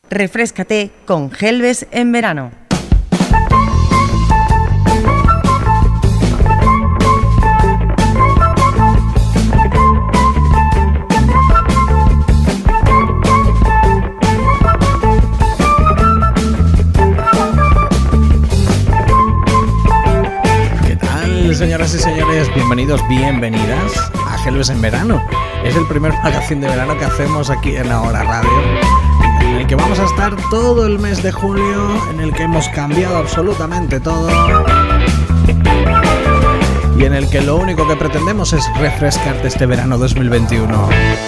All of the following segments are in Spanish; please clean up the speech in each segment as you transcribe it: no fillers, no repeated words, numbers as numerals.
Refréscate con Gelbes en verano. Señoras y señores, bienvenidos, bienvenidas a Gelbes en verano. Es el primer magazine de verano que hacemos aquí en Ahora Radio, en el que vamos a estar todo el mes de julio, en el que hemos cambiado absolutamente todo y en el que lo único que pretendemos es refrescarte este verano 2021.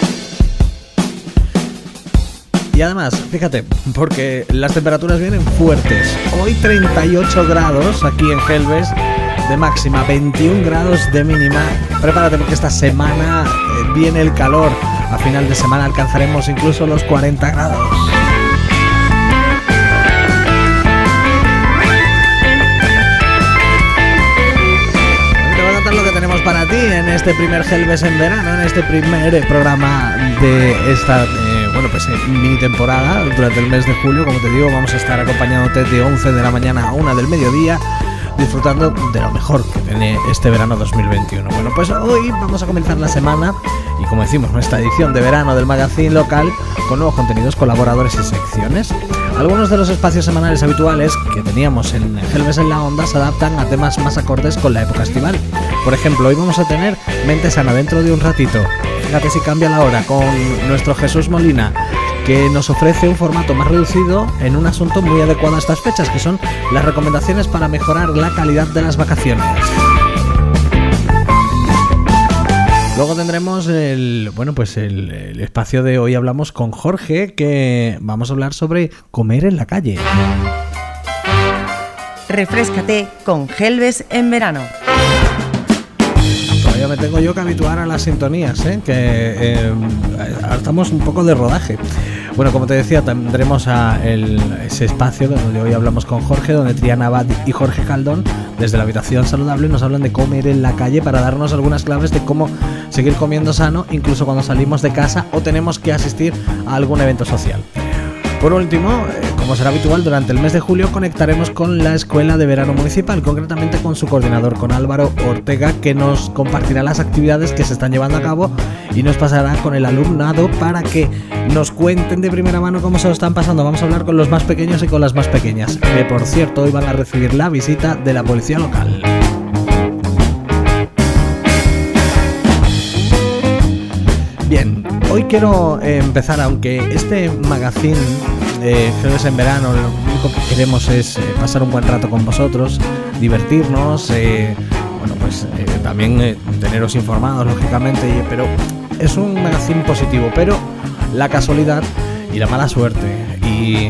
Y además, fíjate, porque las temperaturas vienen fuertes. Hoy 38 grados aquí en Gelbes de máxima, 21 grados de mínima. Prepárate porque esta semana viene el calor. A final de semana alcanzaremos incluso los 40 grados. Te voy a contar lo que tenemos para ti en este primer Gelbes en verano, en este primer programa de esta mini temporada. Durante el mes de julio, como te digo, vamos a estar acompañándote de 11 de la mañana a 1 del mediodía, disfrutando de lo mejor que tiene este verano 2021. Bueno, pues hoy vamos a comenzar la semana y, como decimos, nuestra edición de verano del magazine local con nuevos contenidos, colaboradores y secciones. Algunos de los espacios semanales habituales que teníamos en Gelbes en la Onda se adaptan a temas más acordes con la época estival. Por ejemplo, hoy vamos a tener Mente Sana dentro de un ratito. Fíjate si cambia la hora con nuestro Jesús Molina, que nos ofrece un formato más reducido en un asunto muy adecuado a estas fechas, que son las recomendaciones para mejorar la calidad de las vacaciones. Luego tendremos el espacio de Hoy Hablamos con Jorge, que vamos a hablar sobre comer en la calle. Refréscate con Gelbes en verano. Todavía me tengo yo que habituar a las sintonías, que estamos un poco de rodaje. Bueno, como te decía, tendremos ese espacio donde hoy hablamos con Jorge, donde Triana Abad y Jorge Caldón, desde la Habitación Saludable, nos hablan de comer en la calle para darnos algunas claves de cómo seguir comiendo sano, incluso cuando salimos de casa o tenemos que asistir a algún evento social. Por último, como será habitual, durante el mes de julio conectaremos con la Escuela de Verano Municipal, concretamente con su coordinador, con Álvaro Ortega, que nos compartirá las actividades que se están llevando a cabo y nos pasará con el alumnado para que nos cuenten de primera mano cómo se lo están pasando. Vamos a hablar con los más pequeños y con las más pequeñas, que por cierto hoy van a recibir la visita de la policía local. Bien, hoy quiero empezar, aunque este magazine de Gelbes en verano lo único que queremos es pasar un buen rato con vosotros, divertirnos, también teneros informados, lógicamente, pero es un magazine positivo. Pero la casualidad y la mala suerte y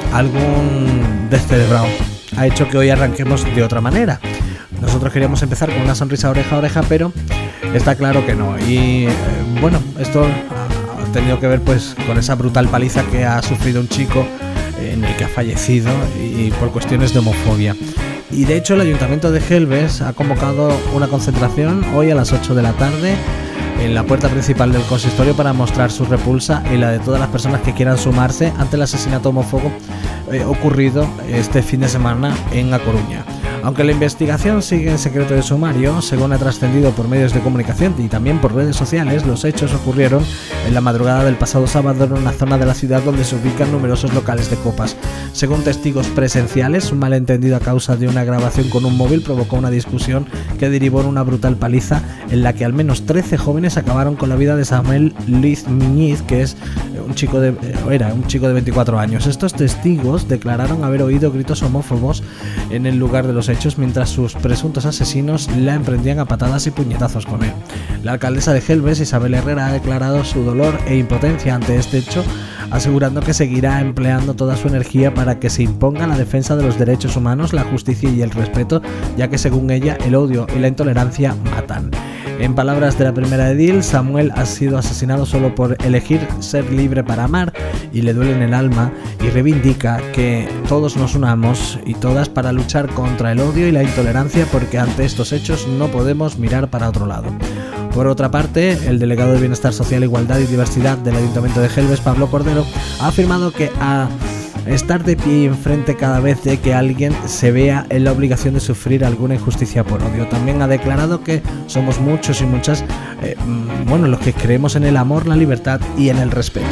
algún descerebrado ha hecho que hoy arranquemos de otra manera. Nosotros queríamos empezar con una sonrisa oreja a oreja, pero está claro que no. Y esto ha tenido que ver pues con esa brutal paliza que ha sufrido un chico en el que ha fallecido y por cuestiones de homofobia. Y de hecho el Ayuntamiento de Gelbes ha convocado una concentración hoy a las 8 de la tarde en la puerta principal del consistorio para mostrar su repulsa y la de todas las personas que quieran sumarse ante el asesinato homófobo ocurrido este fin de semana en A Coruña. Aunque la investigación sigue en secreto de sumario, según ha trascendido por medios de comunicación y también por redes sociales, los hechos ocurrieron en la madrugada del pasado sábado en una zona de la ciudad donde se ubican numerosos locales de copas. Según testigos presenciales, un malentendido a causa de una grabación con un móvil provocó una discusión que derivó en una brutal paliza en la que al menos 13 jóvenes acabaron con la vida de Samuel Luis Muñiz, que es era un chico de 24 años. Estos testigos declararon haber oído gritos homófobos en el lugar de los hechos mientras sus presuntos asesinos la emprendían a patadas y puñetazos con él. La alcaldesa de Gelbes, Isabel Herrera, ha declarado su dolor e impotencia ante este hecho, asegurando que seguirá empleando toda su energía para que se imponga la defensa de los derechos humanos, la justicia y el respeto, ya que según ella el odio y la intolerancia matan. En palabras de la primera edil, Samuel ha sido asesinado solo por elegir ser libre para amar y le duele en el alma, y reivindica que todos nos unamos y todas para luchar contra el odio y la intolerancia, porque ante estos hechos no podemos mirar para otro lado. Por otra parte, el delegado de Bienestar Social, Igualdad y Diversidad del Ayuntamiento de Gelbes, Pablo Cordero, ha afirmado que a estar de pie y enfrente cada vez de que alguien se vea en la obligación de sufrir alguna injusticia por odio. También ha declarado que somos muchos y muchas, los que creemos en el amor, la libertad y en el respeto.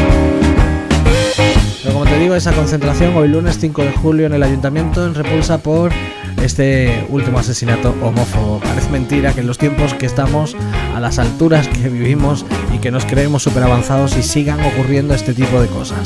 Pero como te digo, esa concentración hoy lunes 5 de julio en el Ayuntamiento en repulsa por este último asesinato homófobo. Parece mentira que en los tiempos que estamos, a las alturas que vivimos y que nos creemos súper avanzados, y sigan ocurriendo este tipo de cosas.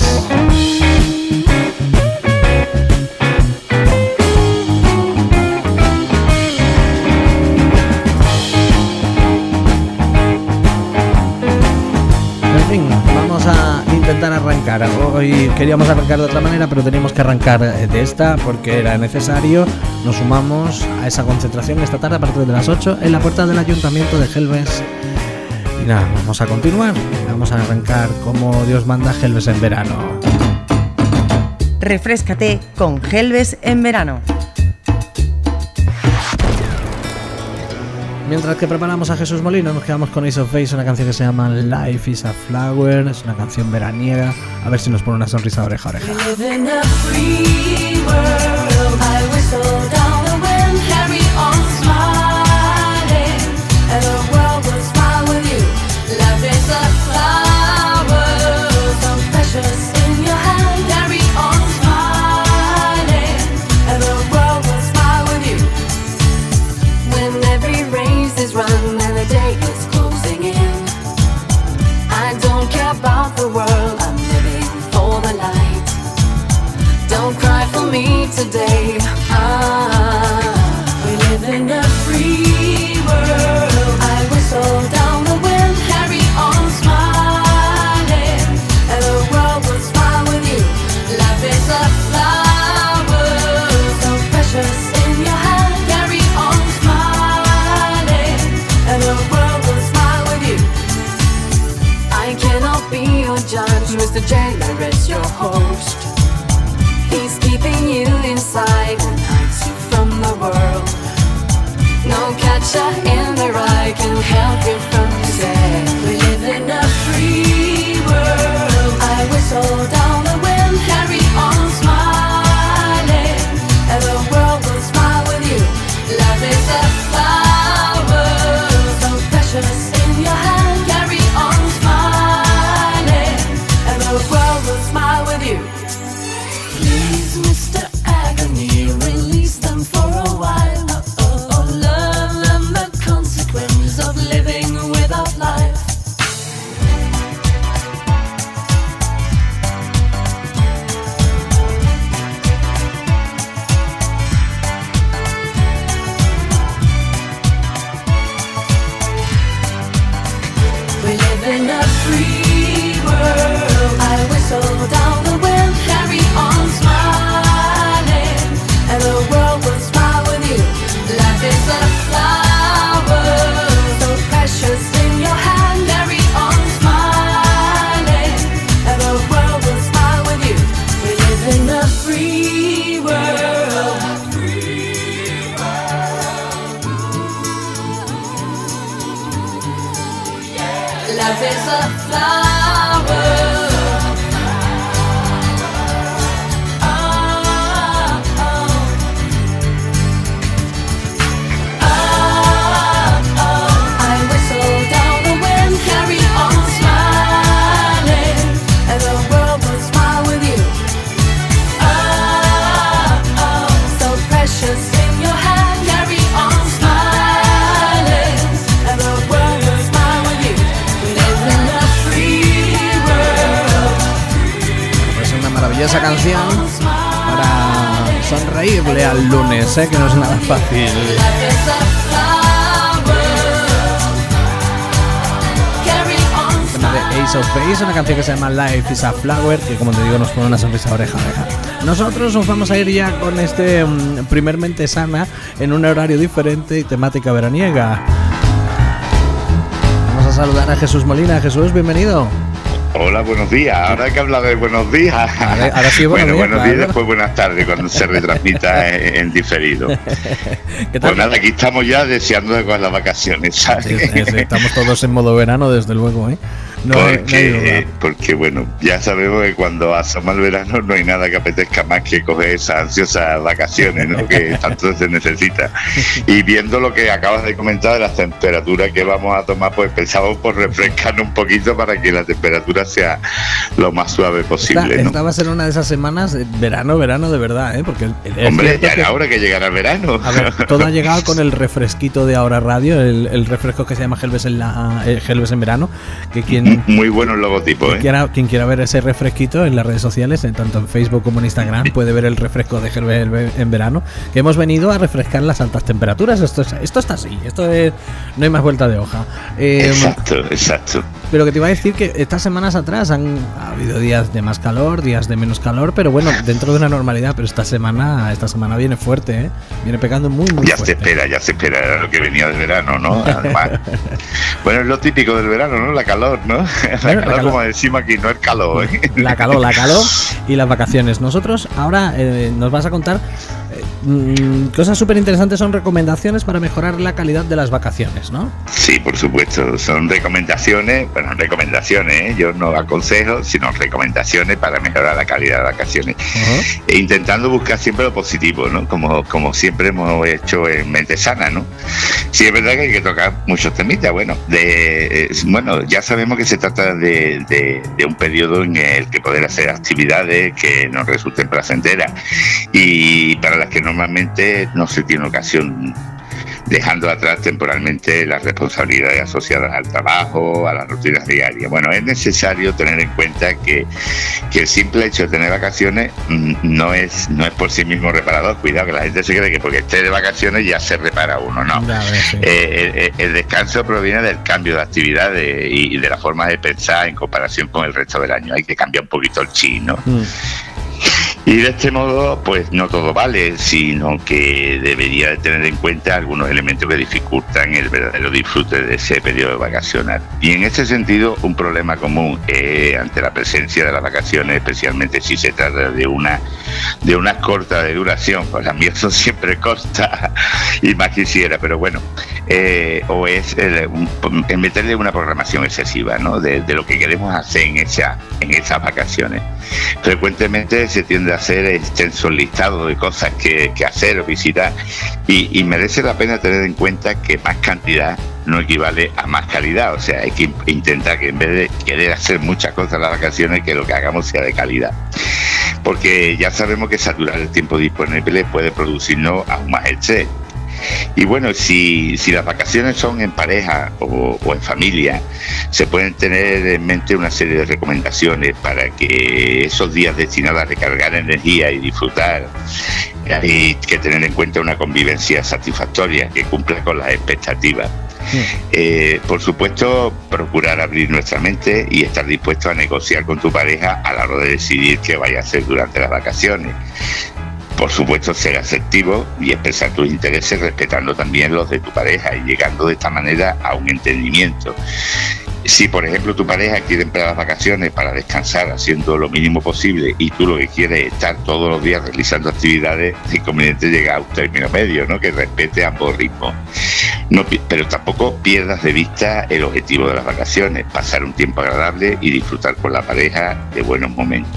En fin, vamos a intentar arrancar. Hoy queríamos arrancar de otra manera, pero teníamos que arrancar de esta porque era necesario. Nos sumamos a esa concentración esta tarde a partir de las 8 en la puerta del Ayuntamiento de Gelbes. Y nada, vamos a continuar. Vamos a arrancar como Dios manda, Gelbes en verano. Refréscate con Gelbes en verano. Mientras que preparamos a Jesús Molino, nos quedamos con Ace of Base, una canción que se llama Life is a Flower. Es una canción veraniega. A ver si nos pone una sonrisa oreja a oreja. Today, we live in a free world. I whistle down the wind, carry on smiling, and the world will smile with you. Life is a flower, so precious in your hand. Carry on smiling, and the world will smile with you. I cannot be your judge, Mr. Jailer is your host. He's keeping you inside and hides you from the world. No catcher in the rye can help you from yourself. We live in a free world. I whistle down the wind, carry on smiling, and the world will smile with you. Love is a flower, so precious in your hand. Carry on smiling, and the world will smile with you. Please, Mr. Agony, release them for a while. Learn them the consequence of living without life. We live in a free world. I whistle down the wind, carry on smiling, and the world will smile with you. Life is a flower, so precious in your hand. Carry on smiling, and the world will smile with you. We live in a free world. Life is a flower. Esa canción para sonreírle al lunes, que no es nada fácil. Tema de Ace of Base, una canción que se llama Life is a Flower, que como te digo nos pone una sonrisa oreja a oreja. Nosotros nos vamos a ir ya con este primer Mente Sana en un horario diferente y temática veraniega. Vamos a saludar a Jesús Molina. Jesús, bienvenido. Hola, buenos días. Ahora que habla de buenos días. Ahora sí, buenos días, después buenas tardes cuando se retransmita en diferido. Pues nada, aquí estamos ya deseando con las vacaciones, ¿sabes? Sí, estamos todos en modo verano, desde luego, ¿eh? Porque bueno, ya sabemos que cuando asoma el verano no hay nada que apetezca más que coger esas ansiosas vacaciones, ¿no? Que tanto se necesita. Y viendo lo que acabas de comentar de las temperaturas que vamos a tomar, pues pensamos por refrescarnos un poquito para que la temperatura sea lo más suave posible, ¿no? Esta va a ser una de esas semanas, verano de verdad, ¿eh? Porque hombre, ya era hora que llegara el verano. A ver, todo ha llegado con el refresquito de Ahora Radio, el refresco que se llama Gelbes en verano, que muy buenos logotipos, quien quiera ver ese refresquito en las redes sociales, tanto en Facebook como en Instagram, puede ver el refresco de Gelbes en verano, que hemos venido a refrescar las altas temperaturas. Esto está así, no hay más vuelta de hoja. Exacto. Pero que te iba a decir que estas semanas atrás ha habido días de más calor, días de menos calor, pero bueno, dentro de una normalidad. Pero esta semana viene fuerte, viene pegando muy fuerte. Ya se espera lo que venía del verano, ¿no? Además, bueno, es lo típico del verano, ¿no? La calor, ¿no? La calor, como decimos aquí, no el calor, ¿eh? La calor y las vacaciones. Nosotros ahora nos vas a contar cosas súper interesantes, son recomendaciones para mejorar la calidad de las vacaciones, ¿no? Sí, por supuesto, son recomendaciones, yo no aconsejo, sino recomendaciones para mejorar la calidad de vacaciones. E intentando buscar siempre lo positivo, ¿no? Como siempre hemos hecho en Mente Sana, ¿no? Sí, es verdad que hay que tocar muchos temitas, ya sabemos que se trata de un periodo en el que poder hacer actividades que nos resulten placenteras y para las que normalmente no se tiene ocasión, dejando atrás temporalmente las responsabilidades asociadas al trabajo, a las rutinas diarias. Bueno, es necesario tener en cuenta que el simple hecho de tener vacaciones no es por sí mismo reparador. Cuidado, que la gente se cree que porque esté de vacaciones ya se repara uno, no. El descanso proviene del cambio de actividades y de la forma de pensar en comparación con el resto del año. Hay que cambiar un poquito el chip, ¿no? Y de este modo, pues no todo vale, sino que debería de tener en cuenta algunos elementos que dificultan el verdadero disfrute de ese periodo vacacional. Y en ese sentido, un problema común ante la presencia de las vacaciones, especialmente si se trata de unas cortas de duración, pues las mías son siempre cortas y más quisiera, pero bueno, o es el meterle una programación excesiva, ¿no? De lo que queremos hacer en esas vacaciones. Frecuentemente se tiende a hacer extensos listados de cosas que hacer o visitar y merece la pena tener en cuenta que más cantidad no equivale a más calidad. O sea, hay que intentar que en vez de querer hacer muchas cosas en las vacaciones, que lo que hagamos sea de calidad, porque ya sabemos que saturar el tiempo disponible puede producirnos aún más estrés. Y bueno, si las vacaciones son en pareja o en familia, se pueden tener en mente una serie de recomendaciones para que esos días destinados a recargar energía y disfrutar, hay que tener en cuenta una convivencia satisfactoria que cumpla con las expectativas. Por supuesto, procurar abrir nuestra mente y estar dispuesto a negociar con tu pareja a la hora de decidir qué vaya a hacer durante las vacaciones. Por supuesto, ser asertivo y expresar tus intereses respetando también los de tu pareja y llegando de esta manera a un entendimiento. Si, por ejemplo, tu pareja quiere emplear las vacaciones para descansar haciendo lo mínimo posible y tú lo que quieres es estar todos los días realizando actividades, es conveniente llegar a un término medio, ¿no? Que respete ambos ritmos. Pero tampoco pierdas de vista el objetivo de las vacaciones, pasar un tiempo agradable y disfrutar con la pareja de buenos momentos.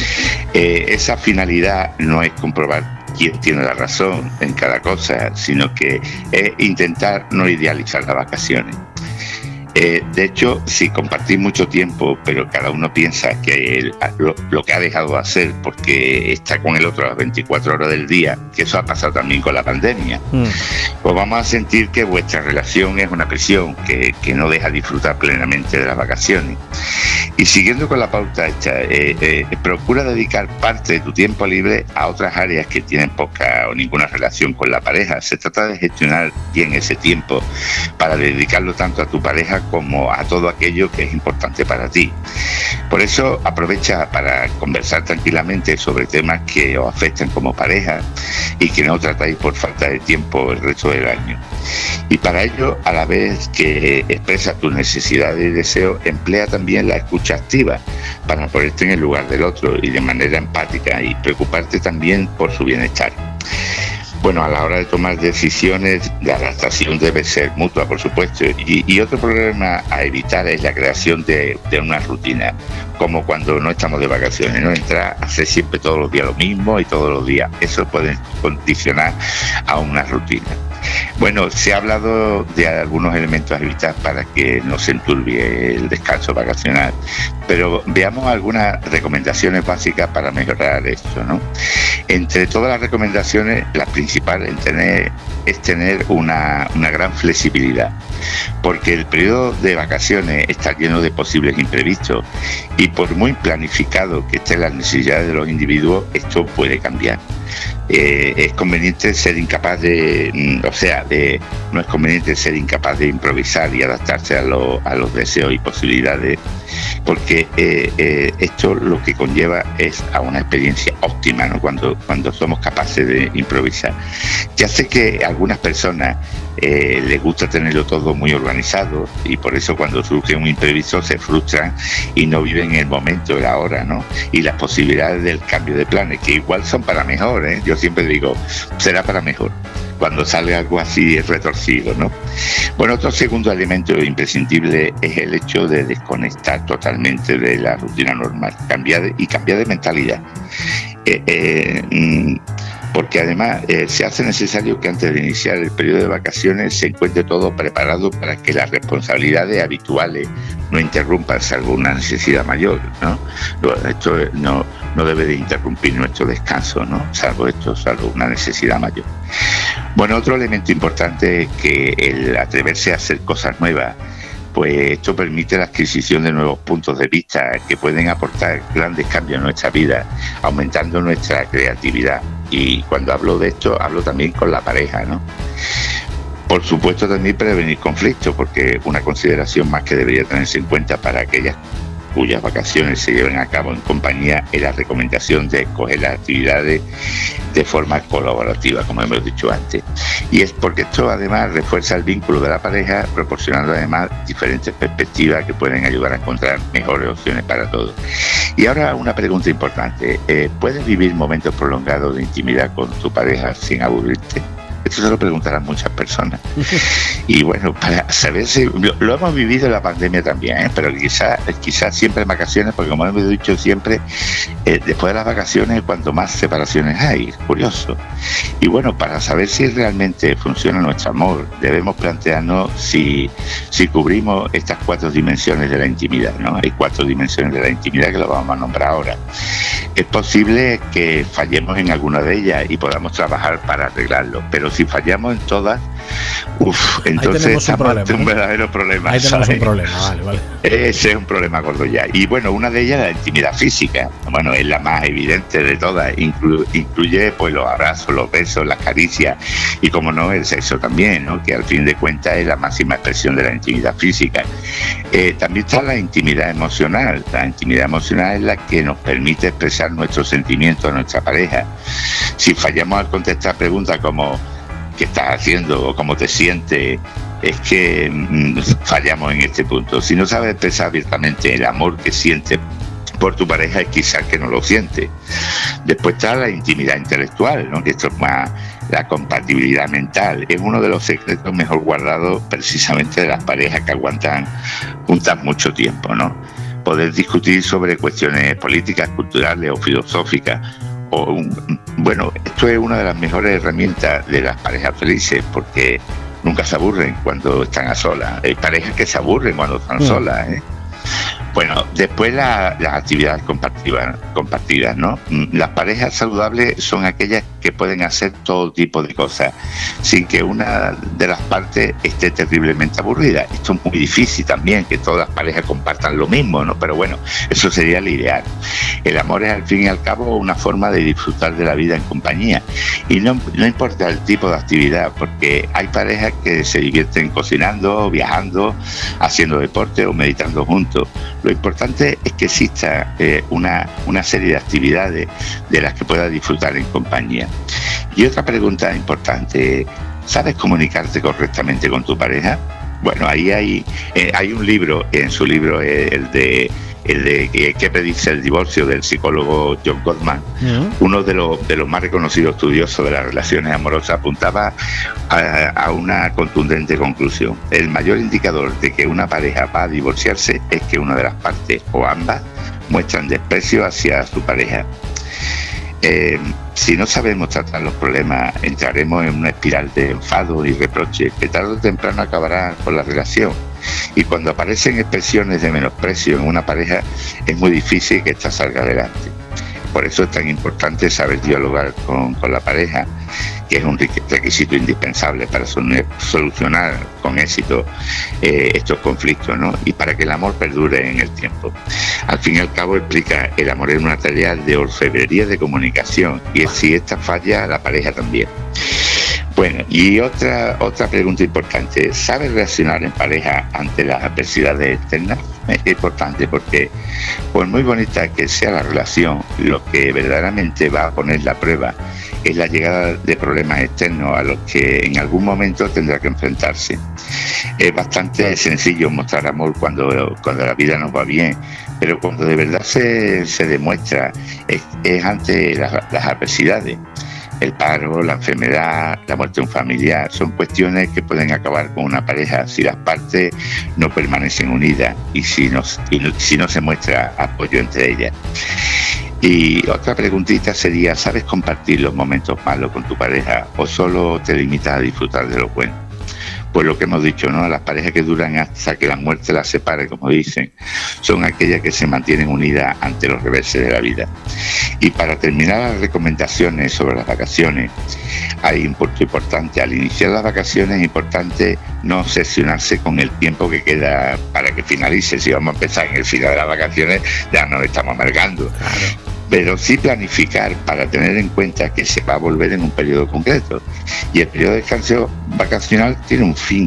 Esa finalidad no es comprobar quién tiene la razón en cada cosa, sino que es intentar no idealizar las vacaciones. De hecho, si compartís mucho tiempo, pero cada uno piensa que lo que ha dejado de hacer porque está con el otro a las 24 horas del día, que eso ha pasado también con la pandemia, pues vamos a sentir que vuestra relación es una prisión que no deja disfrutar plenamente de las vacaciones. Y siguiendo con la pauta hecha, procura dedicar parte de tu tiempo libre a otras áreas que tienen poca o ninguna relación con la pareja. Se trata de gestionar bien ese tiempo para dedicarlo tanto a tu pareja como a todo aquello que es importante para ti. Por eso aprovecha para conversar tranquilamente sobre temas que os afectan como pareja y que no tratáis por falta de tiempo el resto del año. Y para ello, a la vez que expresas tus necesidades y deseos, emplea también la escucha activa para ponerte en el lugar del otro y de manera empática y preocuparte también por su bienestar. Bueno, a la hora de tomar decisiones, la adaptación debe ser mutua, por supuesto. Y otro problema a evitar es la creación de una rutina, como cuando no estamos de vacaciones, ¿no? Entrar a hacer siempre todos los días lo mismo y todos los días. Eso puede condicionar a una rutina. Bueno, se ha hablado de algunos elementos a evitar para que no se enturbie el descanso vacacional, pero veamos algunas recomendaciones básicas para mejorar esto, ¿no? Entre todas las recomendaciones, la principal es tener una gran flexibilidad, porque el periodo de vacaciones está lleno de posibles imprevistos y por muy planificado que estén las necesidades de los individuos, esto puede cambiar. Es conveniente ser incapaz no es conveniente ser incapaz de improvisar y adaptarse a los deseos y posibilidades, porque esto lo que conlleva es a una experiencia óptima, ¿no? Cuando somos capaces de improvisar. Ya sé que a algunas personas les gusta tenerlo todo muy organizado y por eso cuando surge un imprevisto se frustran y no viven el momento, el ahora, ¿no? Y las posibilidades del cambio de planes, que igual son para mejor, ¿eh? Yo siempre digo, será para mejor cuando sale algo así retorcido, ¿no? Bueno, otro segundo elemento imprescindible es el hecho de desconectar totalmente de la rutina normal, cambiar de mentalidad. Porque además se hace necesario que antes de iniciar el periodo de vacaciones se encuentre todo preparado para que las responsabilidades habituales no interrumpan, salvo una necesidad mayor, ¿no? Esto no debe de interrumpir nuestro descanso, ¿no? Salvo una necesidad mayor. Bueno, otro elemento importante es que el atreverse a hacer cosas nuevas, pues esto permite la adquisición de nuevos puntos de vista que pueden aportar grandes cambios en nuestra vida, aumentando nuestra creatividad. Y cuando hablo de esto, hablo también con la pareja, ¿no? Por supuesto, también prevenir conflictos, porque una consideración más que debería tenerse en cuenta para aquellas cuyas vacaciones se lleven a cabo en compañía es la recomendación de escoger las actividades de forma colaborativa, como hemos dicho antes. Y es porque esto además refuerza el vínculo de la pareja, proporcionando además diferentes perspectivas que pueden ayudar a encontrar mejores opciones para todos. Y ahora una pregunta importante. ¿Puedes vivir momentos prolongados de intimidad con tu pareja sin aburrirte? Esto se lo preguntarán muchas personas. Y bueno, para saber si lo hemos vivido en la pandemia también, pero quizás siempre en vacaciones, porque como hemos dicho siempre, después de las vacaciones cuanto más separaciones hay, es curioso. Y bueno, para saber si realmente funciona nuestro amor, debemos plantearnos si cubrimos estas 4 dimensiones de la intimidad, ¿no? Hay 4 dimensiones de la intimidad que lo vamos a nombrar ahora. Es posible que fallemos en alguna de ellas y podamos trabajar para arreglarlo, pero si fallamos en todas, entonces estamos ante un verdadero problema. Ahí tenemos ¿sabes? un problema, vale. Ese es un problema gordo ya. Y bueno, una de ellas es la intimidad física. Bueno, es la más evidente de todas. Incluye pues los abrazos, los besos, las caricias y, como no, el sexo también, ¿no? Que al fin de cuentas es la máxima expresión de la intimidad física. También está la intimidad emocional. La intimidad emocional es la que nos permite expresar nuestros sentimientos a nuestra pareja. Si fallamos al contestar preguntas como ¿qué estás haciendo? O ¿cómo te sientes? Es que fallamos en este punto. Si no sabes expresar abiertamente el amor que sientes por tu pareja, es quizás que no lo sientes. Después está la intimidad intelectual, ¿no? Que esto es más la compatibilidad mental. Es uno de los secretos mejor guardados precisamente de las parejas que aguantan juntas mucho tiempo, ¿no? Poder discutir sobre cuestiones políticas, culturales o filosóficas. Bueno, esto es una de las mejores herramientas de las parejas felices, porque nunca se aburren cuando están a solas. Hay parejas que se aburren cuando están solas, ¿eh? Bueno, después las actividades compartidas, ¿no? Las parejas saludables son aquellas que pueden hacer todo tipo de cosas sin que una de las partes esté terriblemente aburrida. Esto es muy difícil también, que todas las parejas compartan lo mismo, ¿no? Pero bueno, eso sería lo ideal. El amor es al fin y al cabo una forma de disfrutar de la vida en compañía. Y no importa el tipo de actividad, porque hay parejas que se divierten cocinando, viajando, haciendo deporte o meditando juntos. Lo importante es que exista una serie de actividades de las que puedas disfrutar en compañía. Y otra pregunta importante, ¿sabes comunicarte correctamente con tu pareja? Bueno, ahí hay un libro, en su libro el de el de que predice el divorcio del psicólogo John Gottman, uno de los más reconocidos estudiosos de las relaciones amorosas, apuntaba a una contundente conclusión. El mayor indicador de que una pareja va a divorciarse es que una de las partes o ambas muestran desprecio hacia su pareja. Si no sabemos tratar los problemas, entraremos en una espiral de enfado y reproche que tarde o temprano acabará con la relación. Y cuando aparecen expresiones de menosprecio en una pareja, es muy difícil que ésta salga adelante. Por eso es tan importante saber dialogar con la pareja, que es un requisito indispensable para solucionar con éxito estos conflictos, ¿no? Y para que el amor perdure en el tiempo. Al fin y al cabo, explica, el amor es una tarea de orfebrería de comunicación, y si esta falla, la pareja también. Bueno, y otra pregunta importante: ¿sabes reaccionar en pareja ante las adversidades externas? Es importante porque, por muy bonita que sea la relación, lo que verdaderamente va a poner la prueba es la llegada de problemas externos a los que en algún momento tendrá que enfrentarse. Es bastante sencillo mostrar amor cuando la vida nos va bien, pero cuando de verdad se demuestra es ante las adversidades. El paro, la enfermedad, la muerte de un familiar, son cuestiones que pueden acabar con una pareja si las partes no permanecen unidas y si no se muestra apoyo entre ellas. Y otra preguntita sería: ¿sabes compartir los momentos malos con tu pareja o solo te limitas a disfrutar de lo bueno? Pues lo que hemos dicho, ¿no? Las parejas que duran hasta que la muerte las separe, como dicen, son aquellas que se mantienen unidas ante los reveses de la vida. Y para terminar las recomendaciones sobre las vacaciones, hay un punto importante. Al iniciar las vacaciones es importante no obsesionarse con el tiempo que queda para que finalice. Si vamos a empezar en el final de las vacaciones, ya nos estamos amargando. Claro. Pero sí planificar para tener en cuenta que se va a volver en un periodo concreto. Y el periodo de descanso vacacional tiene un fin.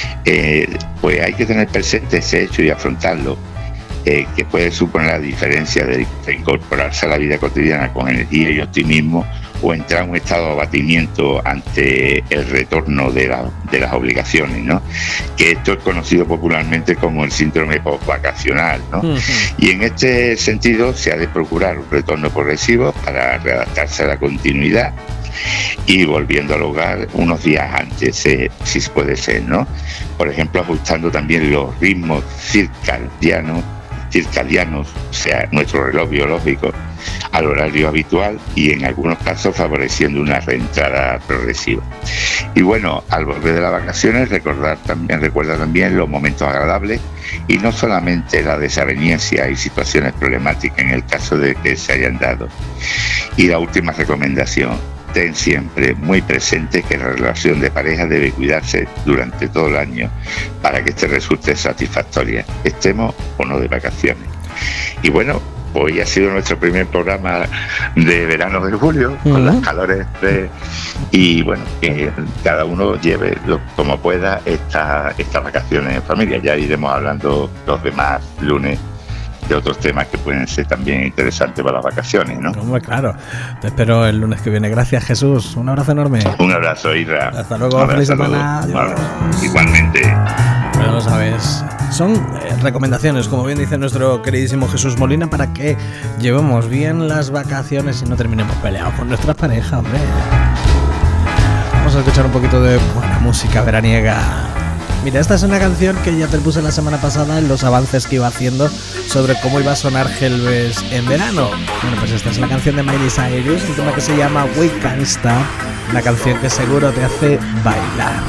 Pues hay que tener presente ese hecho y afrontarlo, que puede suponer la diferencia de incorporarse a la vida cotidiana con energía y optimismo, o entrar en un estado de abatimiento ante el retorno de las obligaciones, ¿no? Que esto es conocido popularmente como el síndrome postvacacional, ¿no? Uh-huh. Y en este sentido se ha de procurar un retorno progresivo para readaptarse a la continuidad y volviendo al hogar unos días antes, si puede ser, ¿no? Por ejemplo, ajustando también los ritmos circadianos, o sea, nuestro reloj biológico, al horario habitual y en algunos casos favoreciendo una reentrada progresiva. Y bueno, al volver de las vacaciones recuerda también los momentos agradables y no solamente la desaveniencia y situaciones problemáticas en el caso de que se hayan dado. Y la última recomendación: ten siempre muy presente que la relación de pareja debe cuidarse durante todo el año para que este resulte satisfactoria, estemos o no de vacaciones. Y bueno, hoy ha sido nuestro primer programa de verano de julio, con las calores y bueno, que cada uno lleve como pueda estas vacaciones en familia. Ya iremos hablando los demás lunes de otros temas que pueden ser también interesantes para las vacaciones, ¿no? Hombre, claro. Te espero el lunes que viene. Gracias, Jesús. Un abrazo enorme. Un abrazo, Isra. Hasta luego. Feliz semana. Igualmente. Bueno, lo sabes. Son recomendaciones, como bien dice nuestro queridísimo Jesús Molina, para que llevemos bien las vacaciones y no terminemos peleados con nuestras parejas, hombre. Vamos a escuchar un poquito de buena música veraniega. Mira, esta es una canción que ya te puse la semana pasada en los avances que iba haciendo sobre cómo iba a sonar Helves en verano. Bueno, pues esta es la canción de Miley Cyrus, un tema que se llama We Can't Stop, una canción que seguro te hace bailar.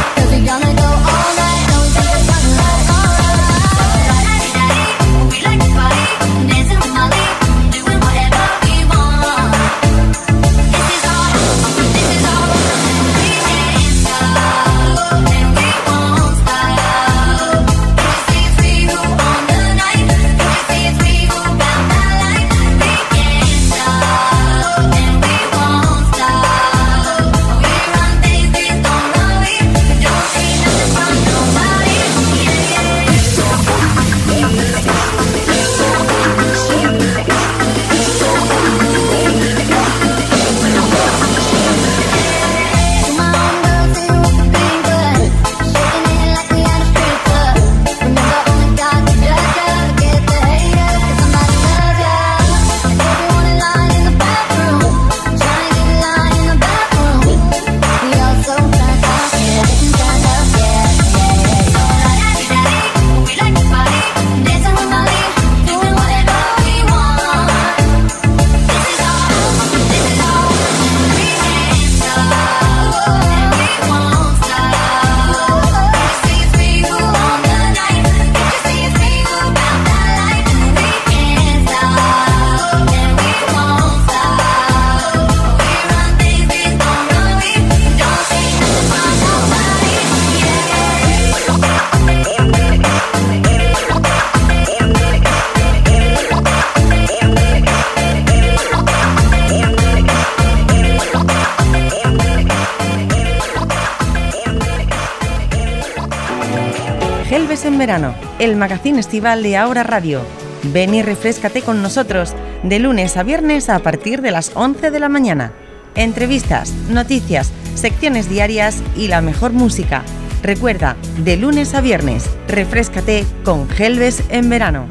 We like en Verano, el magazín estival de Ahora Radio. Ven y refréscate con nosotros de lunes a viernes a partir de las 11 de la mañana. Entrevistas, noticias, secciones diarias y la mejor música. Recuerda, de lunes a viernes, refréscate con Gelbes en Verano.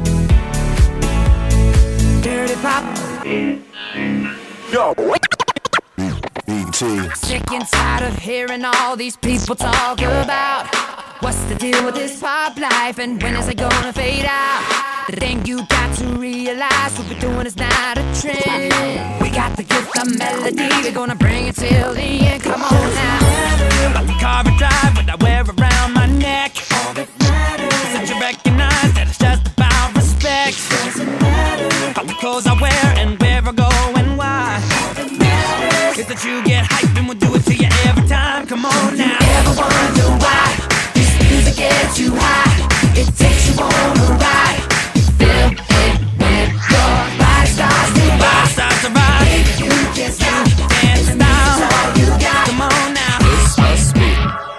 Sick and tired of hearing all these people talk about what's the deal with this pop life and when is it gonna fade out. The thing you got to realize, what we're doing is not a trend. We got the gift of melody, we're gonna bring it till the end. Come on now. About the car I drive, what I wear around my neck. All that matters is that you recognize that it's just about respect. Doesn't matter about the clothes I wear and where I go and why. All that matters is that you get hyped and we'll do it to you every time. Come on now. You ever wonder why this music gets you high? It takes you on a ride. You feel it when your body starts to rock. Starts to rock. You can't stop. Dance now. That's all you got. Come on now. This must be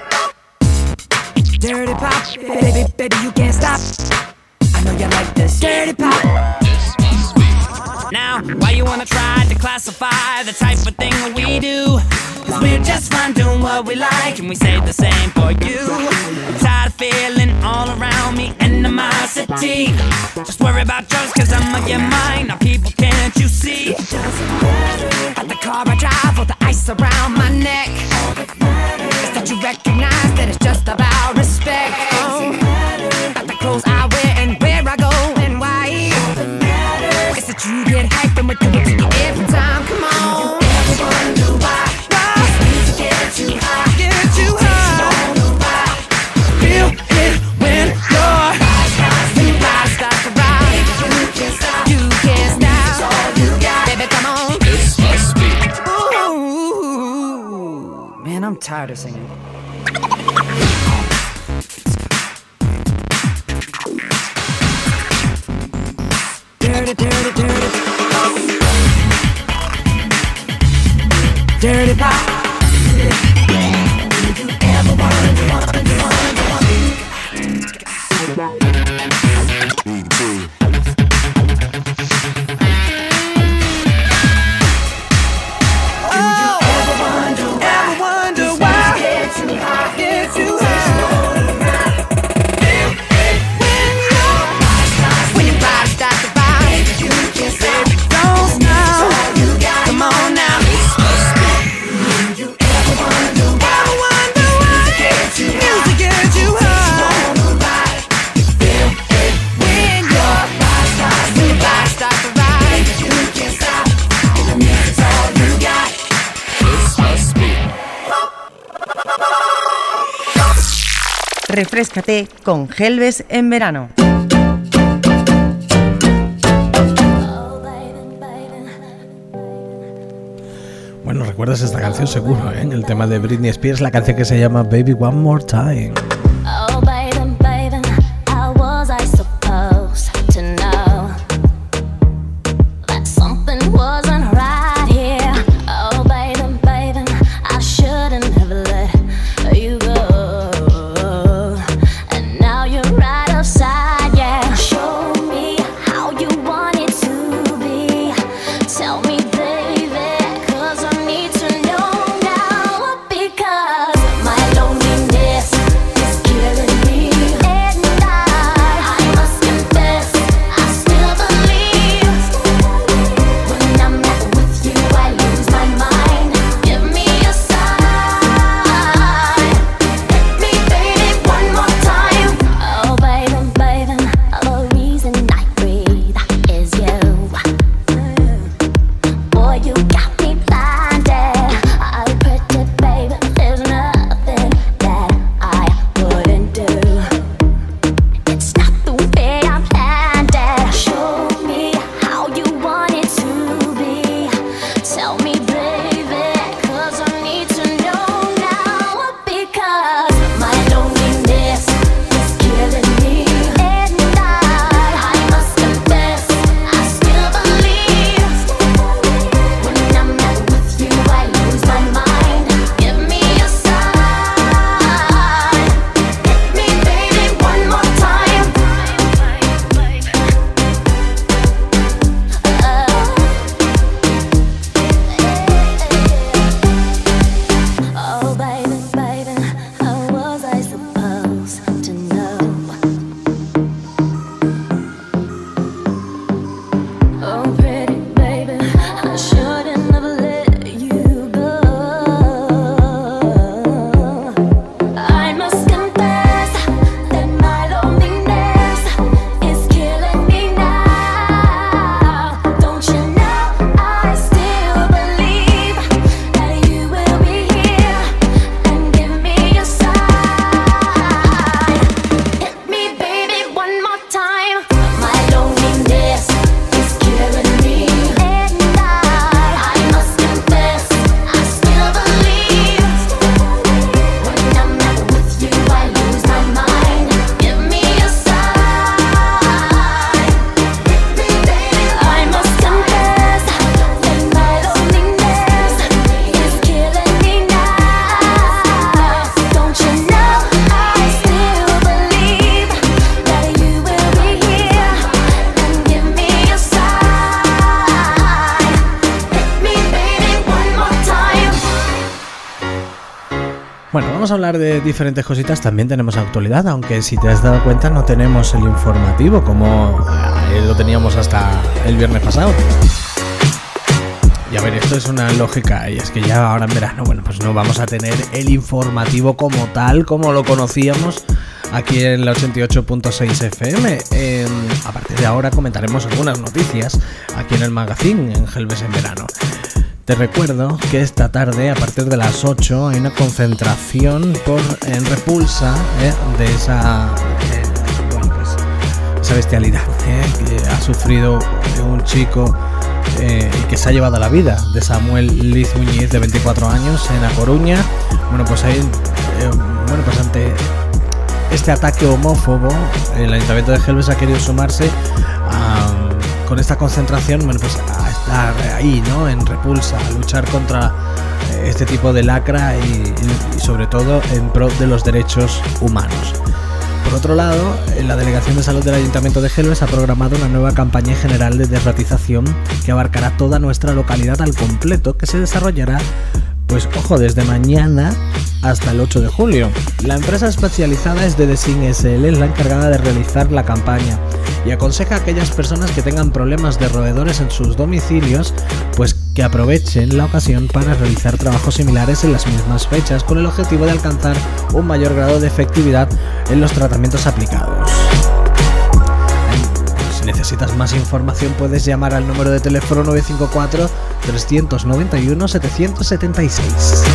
dirty pop, baby, baby, you can't stop. I know you like this dirty pop. Now, why you wanna try to classify the type of thing we do? Cause we're just fine doing what we like, and we say the same for you. I'm tired of feeling all around me animosity. Just worry about drugs cause I'm on your mind. Now people, can't you see? It doesn't matter at the car I drive or the ice around my neck. All that matters is that you recognize that it's just about respect. Oh, at the clothes I wear and where I go and why. All that matters is that you get hyped and we do it to you every time. Come on. You ever wonder why? This music gets you high. Get you high. On the ride. Feel it when your body starts to rock. You can't stop. You can't stop. That's all you got. Baby, come on. This must be. Ooh, man, I'm tired of singing. Dirty, dirty, dirty. Dirty pop. Refréscate con Gelbes en Verano. Bueno, recuerdas esta canción seguro, ¿eh? El tema de Britney Spears, la canción que se llama Baby One More Time. Oh, baby, baby, how was I supposed to know that something wasn't right here? Oh, baby, baby, I shouldn't have let you go. And now you're right upside, yeah. Show me how you want it to be. Tell me, baby, 'cause I need to know now. Because my loneliness is Bueno, vamos a hablar de diferentes cositas. También tenemos actualidad, aunque si te has dado cuenta no tenemos el informativo como lo teníamos hasta el viernes pasado. Y a ver, esto es una lógica, y es que ya ahora en verano, bueno, pues no vamos a tener el informativo como tal, como lo conocíamos aquí en la 88.6 FM. A partir de ahora comentaremos algunas noticias aquí en el magazine, en Gelbes en verano. Te recuerdo que esta tarde, a partir de las 8, hay una concentración en repulsa de esa bestialidad que ha sufrido un chico y que se ha llevado la vida, de Samuel Liz Muñiz, de 24 años, en A Coruña. Bueno, pues ahí, pues ante este ataque homófobo, el Ayuntamiento de Gelbes ha querido sumarse con esta concentración, bueno, pues a estar ahí, ¿no?, en repulsa, a luchar contra este tipo de lacra y sobre todo en pro de los derechos humanos. Por otro lado, la Delegación de Salud del Ayuntamiento de Gelbes ha programado una nueva campaña general de desratización que abarcará toda nuestra localidad al completo, que se desarrollará, pues ojo, desde mañana hasta el 8 de julio. La empresa especializada es Dedesin SL, es la encargada de realizar la campaña y aconseja a aquellas personas que tengan problemas de roedores en sus domicilios, pues que aprovechen la ocasión para realizar trabajos similares en las mismas fechas, con el objetivo de alcanzar un mayor grado de efectividad en los tratamientos aplicados. Si necesitas más información, puedes llamar al número de teléfono 954 391 776.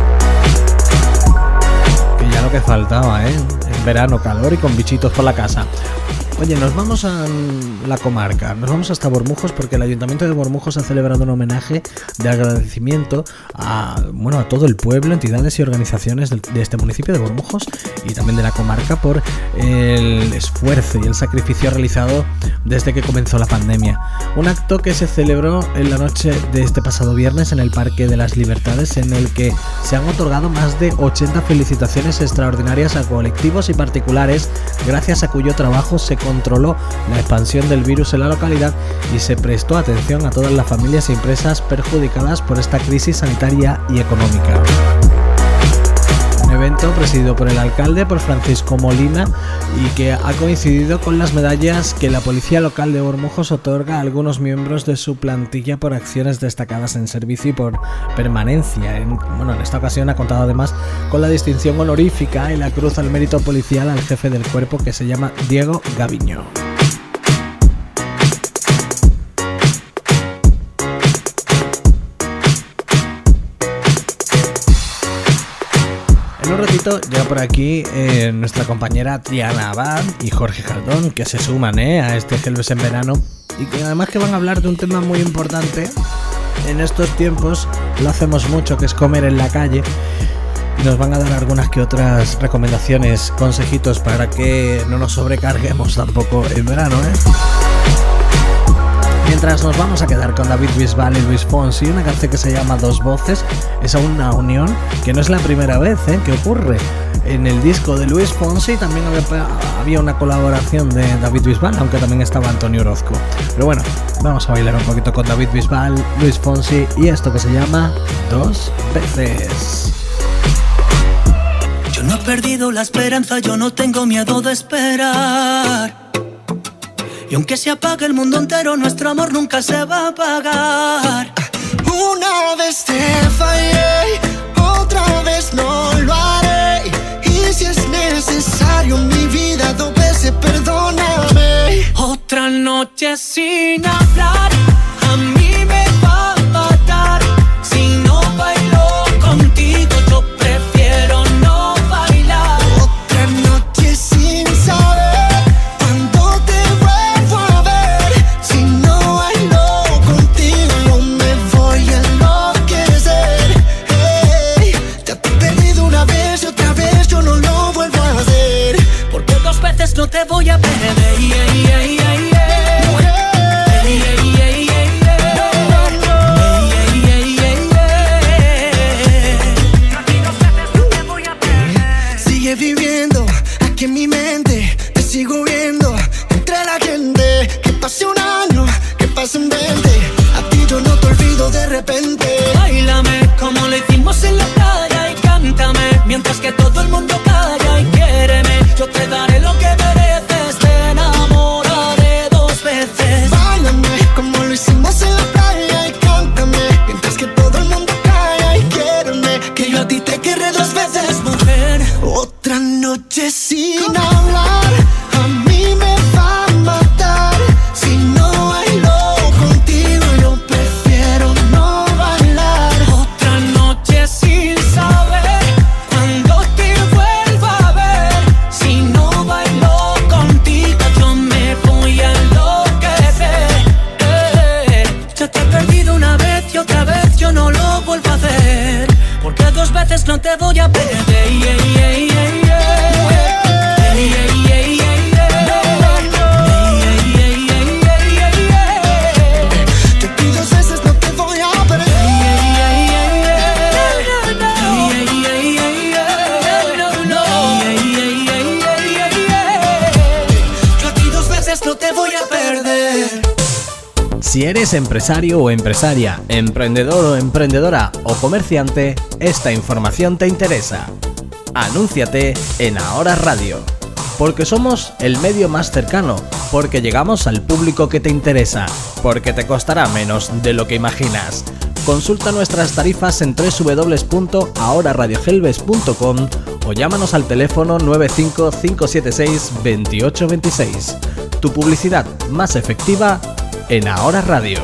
Que ya lo que faltaba, en verano, calor y con bichitos por la casa. Oye, nos vamos a la comarca, nos vamos hasta Bormujos, porque el Ayuntamiento de Bormujos ha celebrado un homenaje de agradecimiento a todo el pueblo, entidades y organizaciones de este municipio de Bormujos y también de la comarca por el esfuerzo y el sacrificio realizado desde que comenzó la pandemia. Un acto que se celebró en la noche de este pasado viernes en el Parque de las Libertades, en el que se han otorgado más de 80 felicitaciones extraordinarias a colectivos y particulares, gracias a cuyo trabajo se controló la expansión del virus en la localidad y se prestó atención a todas las familias y empresas perjudicadas por esta crisis sanitaria y económica. Un evento presidido por el alcalde, por Francisco Molina, y que ha coincidido con las medallas que la Policía Local de Bormujos otorga a algunos miembros de su plantilla por acciones destacadas en servicio y por permanencia. En esta ocasión ha contado además con la distinción honorífica y la Cruz al Mérito Policial al jefe del cuerpo, que se llama Diego Gaviño. En un ratito llega por aquí nuestra compañera Triana Abad y Jorge Jaldón, que se suman a este Gelbes en verano, y que además que van a hablar de un tema muy importante. En estos tiempos lo hacemos mucho, que es comer en la calle, y nos van a dar algunas que otras recomendaciones, consejitos para que no nos sobrecarguemos tampoco en verano, Mientras nos vamos a quedar con David Bisbal y Luis Fonsi, una canción que se llama Dos Voces. Es una unión que no es la primera vez que ocurre. En el disco de Luis Fonsi también había una colaboración de David Bisbal, aunque también estaba Antonio Orozco. Pero bueno, vamos a bailar un poquito con David Bisbal, Luis Fonsi y esto que se llama Dos Veces. Yo no he perdido la esperanza, yo no tengo miedo de esperar. Y aunque se apague el mundo entero, nuestro amor nunca se va a apagar. Una vez te fallé, otra vez no lo haré. Y si es necesario en mi vida, 2 veces perdóname. Otra noche sin hablar, a mí me va a matar. Si no bailo contigo, yo prefiero no bailar. Otra noche sin saber cuándo te vuelvo a ver. Si no bailo contigo, yo me voy a enloquecer. Hey, ya te he perdido una vez y otra vez yo no lo vuelvo a hacer. Porque 2 veces no te voy a perder. que sin hablar a mí me va a matar. Si no bailo contigo, yo prefiero no bailar. Otra noche sin saber cuándo te vuelva a ver. Si no bailo contigo, yo me voy a enloquecer. Ya te he perdido una vez y otra vez yo no lo vuelvo a hacer. Porque dos veces no te voy a perder. Yo pido 2 veces, no te voy a perder. Yo a ti 2 veces no te voy a perder. Si eres empresario o empresaria, emprendedor o emprendedora o comerciante, esta información te interesa. Anúnciate en Ahora Radio, porque somos el medio más cercano, porque llegamos al público que te interesa, porque te costará menos de lo que imaginas. Consulta nuestras tarifas en www.ahoraradiogelbes.com o llámanos al teléfono 95 576 2826. Tu publicidad más efectiva en Ahora Radio.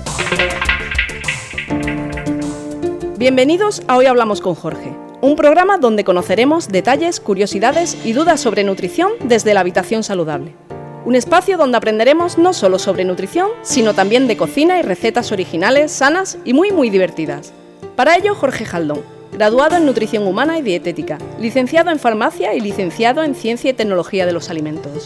Bienvenidos a Hoy Hablamos con Jorge, un programa donde conoceremos detalles, curiosidades y dudas sobre nutrición desde la habitación saludable. Un espacio donde aprenderemos no solo sobre nutrición, sino también de cocina y recetas originales, sanas y muy divertidas. Para ello, Jorge Jaldón, graduado en Nutrición Humana y Dietética, licenciado en Farmacia y licenciado en Ciencia y Tecnología de los Alimentos.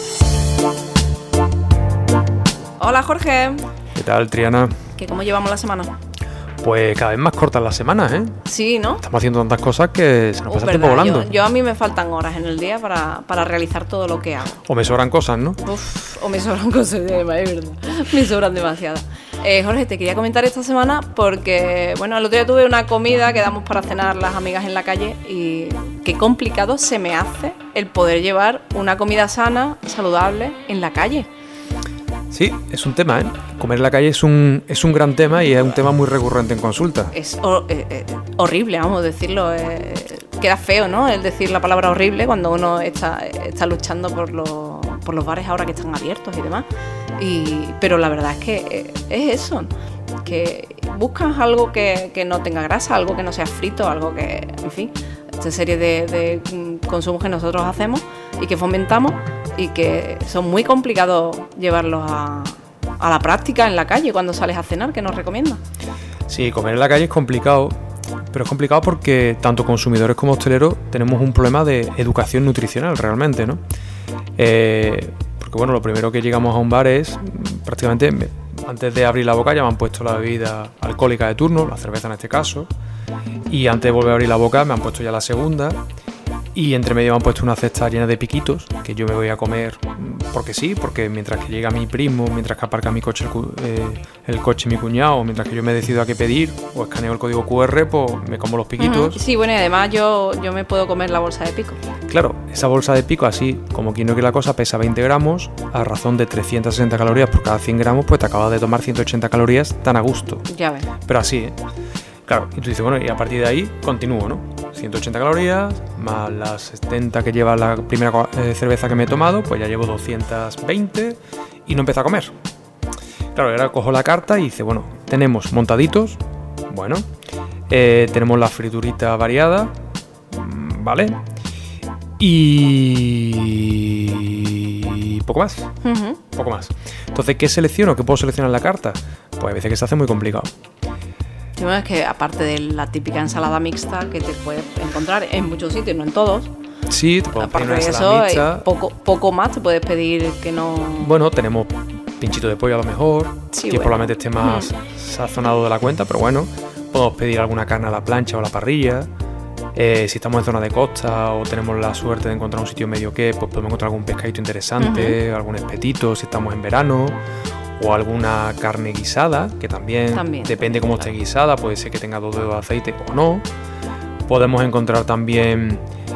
Hola Jorge. ¿Qué tal, Triana? ¿Cómo llevamos la semana? Pues cada vez más cortas las semanas, ¿eh? Sí, ¿no? Estamos haciendo tantas cosas que se nos pasa el tiempo Verdad, volando. yo a mí me faltan horas en el día para realizar todo lo que hago. O me sobran cosas, ¿no? Uf, o me sobran cosas, es verdad. Me sobran demasiadas. Jorge, te quería comentar esta semana porque, bueno, el otro día tuve una comida que damos para cenar las amigas en la calle y qué complicado se me hace el poder llevar una comida sana, saludable, en la calle. Sí, es un tema, ¿eh? Comer en la calle es un gran tema y es un tema muy recurrente en consulta. Es horrible, vamos a decirlo. Queda feo, ¿no? El decir la palabra horrible cuando uno está luchando por los bares ahora que están abiertos y demás. Pero la verdad es que es eso, que buscas algo que no tenga grasa, algo que no sea frito, algo que, en fin, esta serie de consumos que nosotros hacemos y que fomentamos y que son muy complicados llevarlos a la práctica en la calle cuando sales a cenar. ¿Qué nos recomiendas? Sí, comer en la calle es complicado, pero es complicado porque tanto consumidores como hosteleros tenemos un problema de educación nutricional realmente, ¿no? Porque bueno, lo primero que llegamos a un bar es prácticamente antes de abrir la boca ya me han puesto la bebida alcohólica de turno, la cerveza en este caso, y antes de volver a abrir la boca me han puesto ya la segunda. Y entre medio me han puesto una cesta llena de piquitos que yo me voy a comer porque sí, porque mientras que llega mi primo, mientras que aparca mi coche el coche mi cuñado, mientras que yo me decido a qué pedir o escaneo el código QR, pues me como los piquitos. Sí, bueno, y además yo me puedo comer la bolsa de pico. Claro, esa bolsa de pico, así como quien no quiere la cosa, pesa 20 gramos, a razón de 360 calorías por cada 100 gramos, pues te acabas de tomar 180 calorías tan a gusto. Ya ves. Pero así, ¿eh? Claro, y tú dices, bueno, y a partir de ahí continúo, ¿no? 180 calorías, más las 70 que lleva la primera cerveza que me he tomado, pues ya llevo 220 y no empiezo a comer. Claro, ahora cojo la carta y dice, bueno, tenemos montaditos, bueno, tenemos la friturita variada, ¿vale? Y poco más, poco más. Entonces, ¿qué selecciono? ¿Qué puedo seleccionar en la carta? Pues hay veces que se hace muy complicado. Y bueno, es que aparte de la típica ensalada mixta que te puedes encontrar en muchos sitios, no en todos. Sí, te puedo pedir Aparte una de ensalada eso, mixta. poco más te puedes pedir que no... Bueno, tenemos pinchito de pollo a lo mejor, Sí, que bueno. probablemente esté más sazonado de la cuenta, pero bueno, podemos pedir alguna carne a la plancha o a la parrilla. Si estamos en zona de costa o tenemos la suerte de encontrar un sitio medio que, pues podemos encontrar algún pescadito interesante, algún espetito si estamos en verano, o alguna carne guisada, que también depende cómo esté guisada, puede ser que tenga 2 dedos de aceite o no. Podemos encontrar también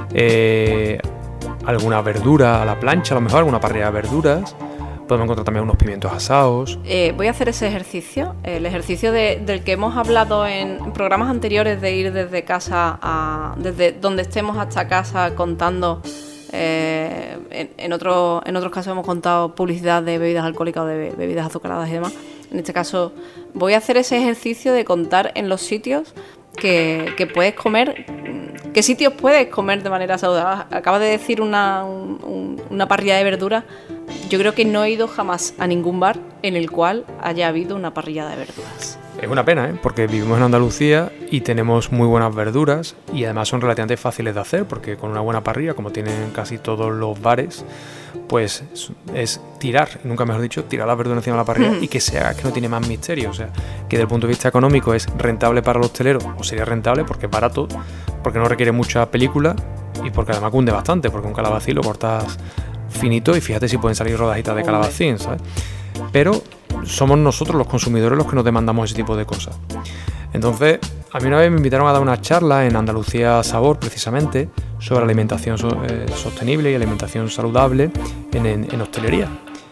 alguna verdura a la plancha, a lo mejor alguna parrilla de verduras. Podemos encontrar también unos pimientos asados. Voy a hacer ese ejercicio, el ejercicio del que hemos hablado en programas anteriores, de ir desde casa desde donde estemos hasta casa contando En otros casos hemos contado publicidad de bebidas alcohólicas o de bebidas azucaradas y demás. En este caso voy a hacer ese ejercicio de contar en los sitios que puedes comer, qué sitios puedes comer de manera saludable. Acabas de decir una parrilla de verduras. Yo creo que no he ido jamás a ningún bar en el cual haya habido una parrilla de verduras. Es una pena, porque vivimos en Andalucía y tenemos muy buenas verduras y además son relativamente fáciles de hacer, porque con una buena parrilla, como tienen casi todos los bares, pues es tirar, y nunca mejor dicho, tirar las verduras encima de la parrilla y que se haga, que no tiene más misterio. O sea, que desde el punto de vista económico es rentable para el hostelero, o sería rentable porque es barato, porque no requiere mucha película y porque además cunde bastante, porque un calabacín lo cortas finito y fíjate si pueden salir rodajitas de calabacín, ¿sabes? Pero somos nosotros los consumidores los que nos demandamos ese tipo de cosas. Entonces, a mí una vez me invitaron a dar una charla en Andalucía Sabor, precisamente, sobre alimentación sostenible y alimentación saludable en hostelería.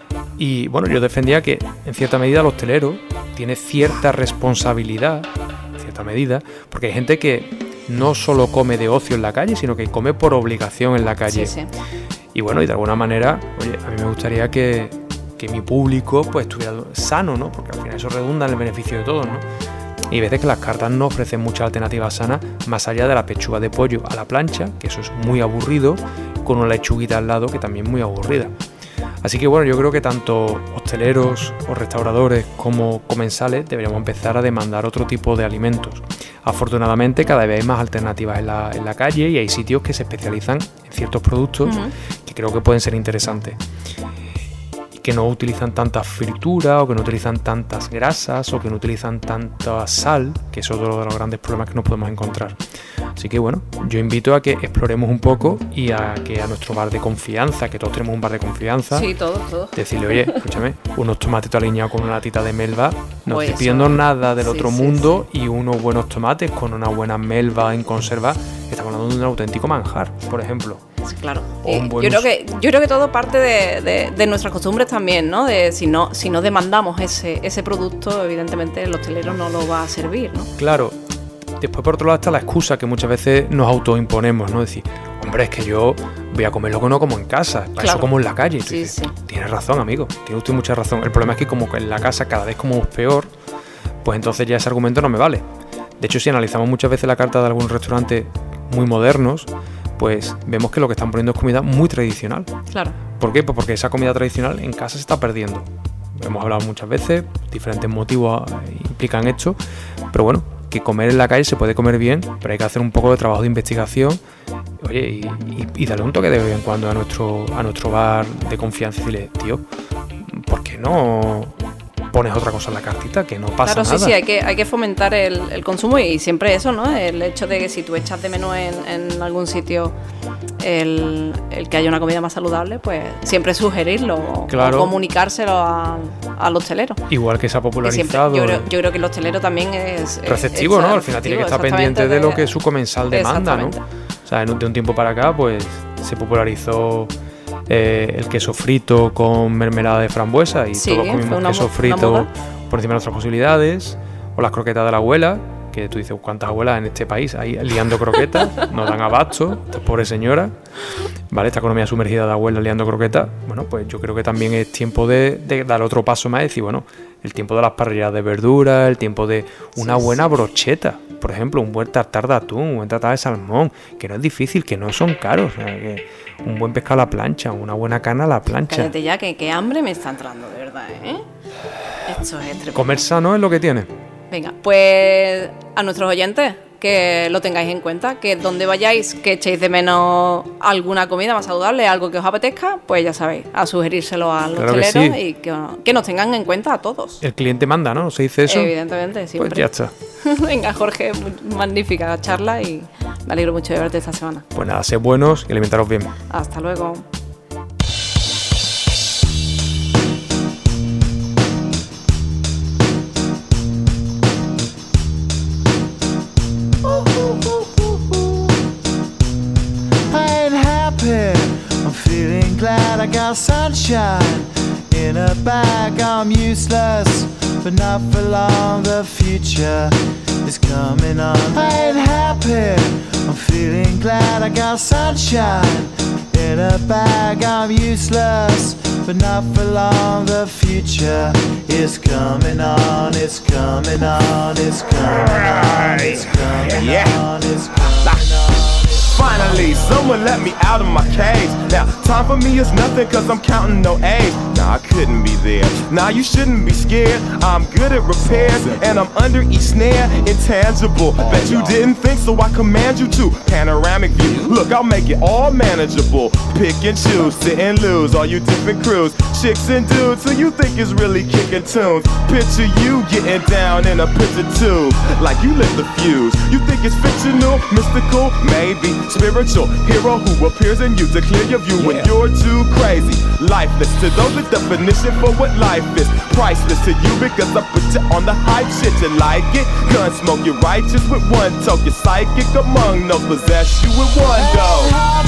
Y bueno, yo defendía que en cierta medida el hostelero tiene cierta responsabilidad, en cierta medida, porque hay gente que no solo come de ocio en la calle, sino que come por obligación en la calle. Sí. Y bueno, y de alguna manera, oye, a mí me gustaría que mi público pues estuviera sano, ¿no? Porque al final eso redunda en el beneficio de todos, ¿no? Y hay veces que las cartas no ofrecen muchas alternativas sanas más allá de la pechuga de pollo a la plancha, que eso es muy aburrido, con una lechuguita al lado que también es muy aburrida. Así que bueno, yo creo que tanto hosteleros o restauradores como comensales deberíamos empezar a demandar otro tipo de alimentos. Afortunadamente cada vez hay más alternativas en la calle y hay sitios que se especializan en ciertos productos que creo que pueden ser interesantes. Que no utilizan tantas frituras o que no utilizan tantas grasas o que no utilizan tanta sal, que es otro de los grandes problemas que nos podemos encontrar. Así que bueno, yo invito a que exploremos un poco y a que a nuestro bar de confianza, que todos tenemos un bar de confianza, Sí, todos. decirle, oye, escúchame, unos tomatitos aliñados con una latita de melva, no Pues estoy pidiendo eso. nada del Sí, otro sí, mundo y unos buenos tomates con una buena melva en conserva, estamos hablando de un auténtico manjar, por ejemplo. Sí, claro. O un buen Yo uso. creo que todo parte de nuestras costumbres también, ¿no? De si no demandamos ese producto, evidentemente el hostelero no lo va a servir, ¿no? Claro, después por otro lado está la excusa que muchas veces nos autoimponemos, ¿no? Decir, hombre, es que yo voy a comer lo que no como en casa, para Claro. eso como en la calle. Y tú Sí, dices, sí. tienes razón, amigo, tiene usted mucha razón. El problema es que como que en la casa cada vez como peor, pues entonces ya ese argumento no me vale. De hecho, si analizamos muchas veces la carta de algunos restaurantes muy modernos, pues vemos que lo que están poniendo es comida muy tradicional. Claro. ¿Por qué? Pues porque esa comida tradicional en casa se está perdiendo. Hemos hablado muchas veces, diferentes motivos implican esto, pero bueno, que comer en la calle se puede comer bien, pero hay que hacer un poco de trabajo de investigación, oye, y darle un toque de vez en cuando a nuestro bar de confianza y decirle, tío, ¿por qué no pones otra cosa en la cartita? Que no pasa Claro, nada. sí, hay que fomentar el consumo y siempre eso, ¿no? El hecho de que si tú echas de menos en algún sitio el que haya una comida más saludable, pues siempre sugerirlo Claro. o comunicárselo al hostelero. Igual que se ha Que siempre, popularizado. yo creo que el hostelero también es Receptivo, ¿no? Al final tiene que estar pendiente de lo que su comensal demanda, ¿no? Exactamente. O sea, de un tiempo para acá, pues se popularizó el queso frito con mermelada de frambuesa y Sí, todos fue comimos una queso una frito moda. por encima de nuestras posibilidades, o las croquetas de la abuela, que tú dices, ¿cuántas abuelas en este país ahí liando croquetas? No dan abasto, esta pobre señora, ¿vale? Esta economía sumergida de abuelas liando croquetas. Bueno, pues yo creo que también es tiempo de dar otro paso más y decir, bueno, el tiempo de las parrilladas de verduras, el tiempo de una buena brocheta, por ejemplo, un buen tartar de atún, un buen tartar de salmón, que no es difícil, que no son caros, o sea, que un buen pescado a la plancha, una buena carne a la plancha. Cállate ya, que hambre me está entrando, de verdad, ¿eh? Esto es tremendo. Comer sano es lo que tiene. Venga, pues a nuestros oyentes, que lo tengáis en cuenta, que donde vayáis, que echéis de menos alguna comida más saludable, algo que os apetezca, pues ya sabéis, a sugerírselo a los Claro que hosteleros sí. y que nos tengan en cuenta a todos. El cliente manda, ¿no? ¿Se dice eso? Evidentemente, siempre. Pues ya está. Venga, Jorge, magnífica charla y me alegro mucho de verte esta semana. Pues nada, sed buenos y alimentaros bien. Hasta luego. I ain't happy, I'm feeling glad I got sunshine in a bag. I'm useless, but not for long, the future is coming on. I ain't happy, I'm feeling glad I got sunshine In a bag, I'm useless, but not for long. The future is coming on, it's coming on, it's coming on, it's coming on, it's coming on. Finally, someone let me out of my cage. Now, time for me is nothing cause I'm counting no A's. Nah, I couldn't be there. Nah, you shouldn't be scared. I'm good at repairs and I'm under each snare. Intangible, bet you didn't think, so I command you to. Panoramic view, look, I'll make it all manageable. Pick and choose, sit and lose, all you different crews. Chicks and dudes who you think is really kicking tunes. Picture you getting down in a picture tube, like you lit the fuse. You think it's fictional, mystical, maybe spiritual hero who appears in you to clear your view when you're too crazy. Lifeless to those, the definition for what life is. Priceless to you because I put you on the hype shit. You like it? Gun smoke, you're righteous with one toke. You're psychic among those, possess you with one go.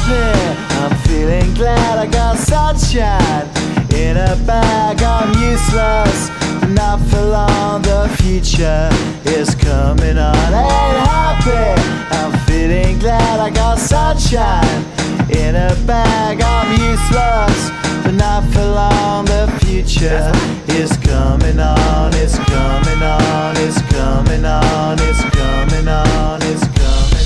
I'm feeling glad I got sunshine. In a bag, I'm useless, but not for long. The future is coming on. Ain't happy, I'm feeling glad I got sunshine. In a bag, I'm useless, but not for long. The future is coming on, it's coming on, it's coming on, it's coming on, it's coming on.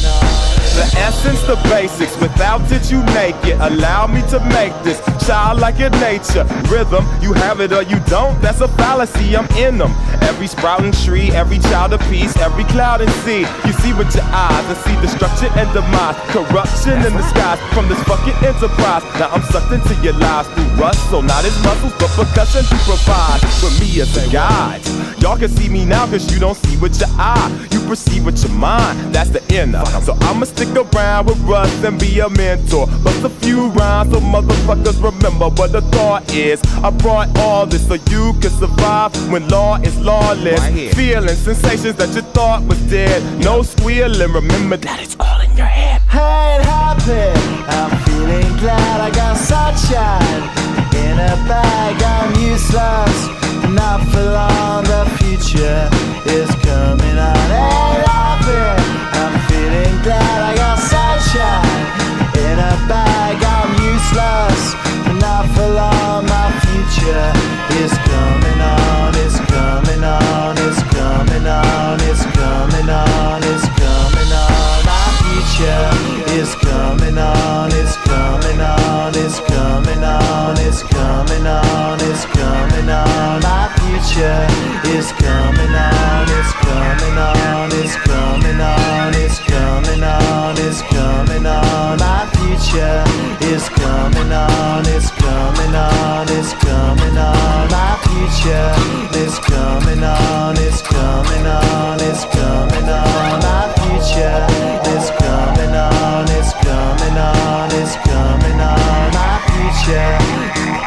The essence, the basics, without it you make it. Allow me to make this childlike in nature. Rhythm, you have it or you don't, that's a fallacy, I'm in them. Every sprouting tree, every child of peace, every cloud and sea. You see with your eyes and see destruction and demise. Corruption in the skies from this fucking enterprise. Now I'm sucked into your lives through rust, so not as muscles but percussion to provide for me as a guide. Y'all can see me now cause you don't see with your eye. You perceive with your mind, that's the inner. So I'ma stick around with Russ and be a mentor. Bust a few rhymes so motherfuckers remember what the thought is. I brought all this so you can survive when law is lawless. Feeling sensations that you thought was dead. No squealing, remember that it's all in your head. I ain't happy, I'm feeling glad I got sunshine. In a bag, I'm useless, not for long. The future is coming on. Ain't happy, I'm feeling glad I got sunshine. In a bag, I'm useless, not for long. My future is coming on, it's coming on, it's coming on, it's coming on, it's coming on. My future is coming on, it's coming on, it's coming on, it's coming on, it's coming on. My future is coming on, it's coming on, it's coming on, it's coming on, it's coming on. My future is coming on, it's coming on, it's coming on. My future is coming on, it's coming on, it's coming on. My future is coming on, it's coming on, it's coming on. My future.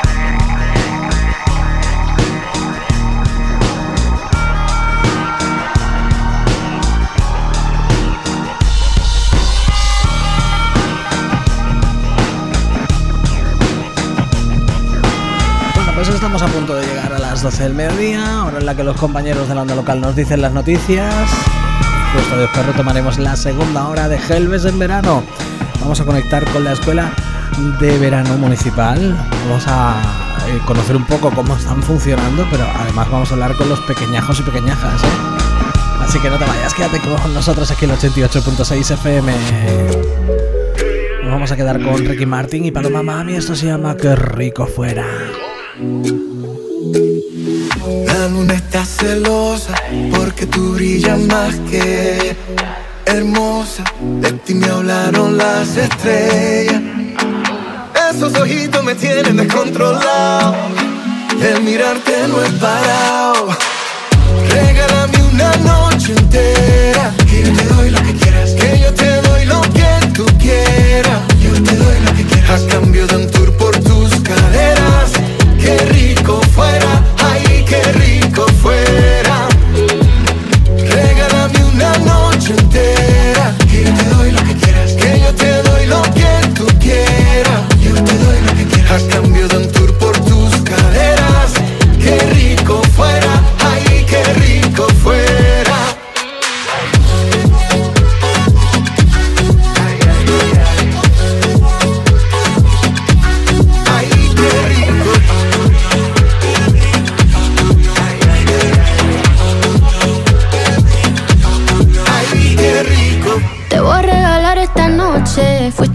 Pues estamos a punto de llegar a las 12 del mediodía, hora en la que los compañeros de la onda local nos dicen las noticias. Justo después retomaremos la segunda hora de Gelbes en verano. Vamos a conectar con la escuela de verano municipal. Vamos a conocer un poco cómo están funcionando, pero además vamos a hablar con los pequeñajos y pequeñajas, ¿eh? Así que no te vayas, quédate con nosotros aquí en el 88.6 FM. Nos vamos a quedar con Ricky Martin y Paloma Mami. Esto se llama Qué rico fuera. La luna está celosa porque tú brillas más que hermosa. De ti me hablaron las estrellas. Esos ojitos me tienen descontrolado. El mirarte no es parado. Regálame una noche entera, que yo te doy lo que quieras, que yo te doy lo que tú quieras. Yo te doy lo que quieras a cambio de un tour por tus caderas. Qué rico fuera, ay, qué rico fuera. Regálame una noche entera, que yo te doy lo que quieras, que yo te doy lo que tú quieras. Yo te doy lo que quieras a cambio de un tour por tus caderas. Qué rico fuera, ay, qué rico fuera.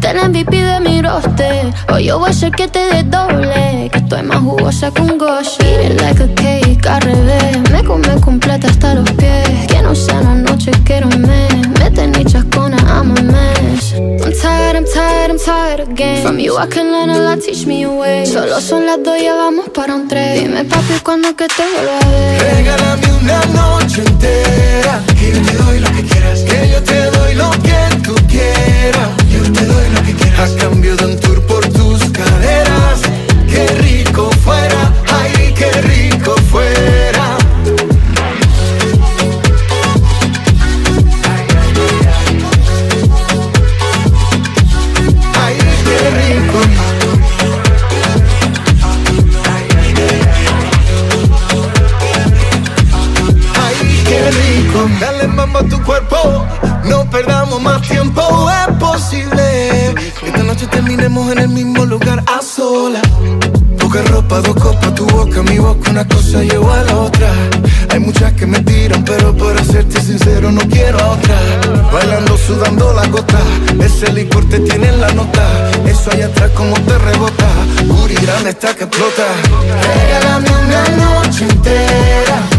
Usted el MVP de mi roster. O yo voy a ser que te desdoble, que estoy más jugosa que un gosh. Eat it like a cake, al revés. Me come completa hasta los pies. Que no sea una noche, quiero un mes. Mete ni chascona, I'm a mess. I'm tired, I'm tired, I'm tired again. From you I can learn a lot, teach me a way. Solo son las 2, ya vamos para un 3. Dime papi, ¿cuándo que te vuelva a ver? Regálame una noche entera, que yo te doy lo que quieras, que yo te doy lo que tú quieras, yo te doy lo que quieras, a cambio de un tour por tus caderas. Qué rico fuera, ay, qué rico fuera. Ay, qué rico. Dale mambo a tu cuerpo, no perdamos más tiempo. Es posible que esta noche terminemos en el mismo lugar a solas. Poca ropa, 2 copas, tu boca, mi boca, una cosa lleva a la otra. Hay muchas que me tiran, pero por serte sincero no quiero a otra. Bailando, sudando la gota, ese licor te tiene en la nota. Eso allá atrás como te rebota, booty grande está que explota. Regálame una noche entera,